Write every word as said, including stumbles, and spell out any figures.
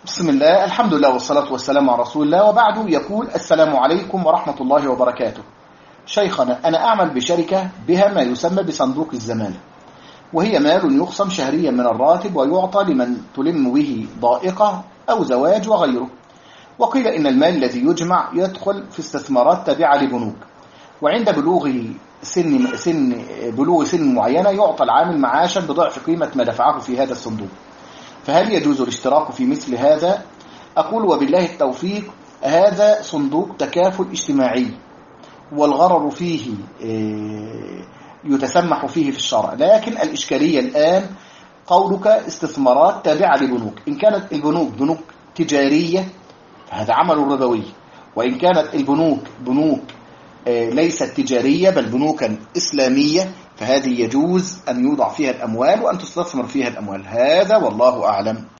بسم الله، الحمد لله والصلاة والسلام على رسول الله، وبعد. يقول: السلام عليكم ورحمة الله وبركاته. شيخنا، أنا أعمل بشركة بها ما يسمى بصندوق الزمالة، وهي مال يخصم شهريا من الراتب ويعطى لمن تلم به ضائقة أو زواج وغيره. وقيل إن المال الذي يجمع يدخل في استثمارات تابعة لبنوك، وعند بلوغ سن سن بلوغ سن معينة يعطى العامل معاشا بضعف قيمة ما دفعه في هذا الصندوق. فهل يجوز الاشتراك في مثل هذا؟ أقول وبالله التوفيق. هذا صندوق تكافل اجتماعي، والغرر فيه يتسمح فيه في الشرع، لكن الإشكالية الآن قولك استثمارات تابعة لبنوك. إن كانت البنوك بنوك تجارية فهذا عمل ربوي، وإن كانت البنوك بنوك ليست تجارية بل بنوكا إسلامية فهذه يجوز أن يوضع فيها الأموال وأن تستثمر فيها الأموال. هذا والله أعلم.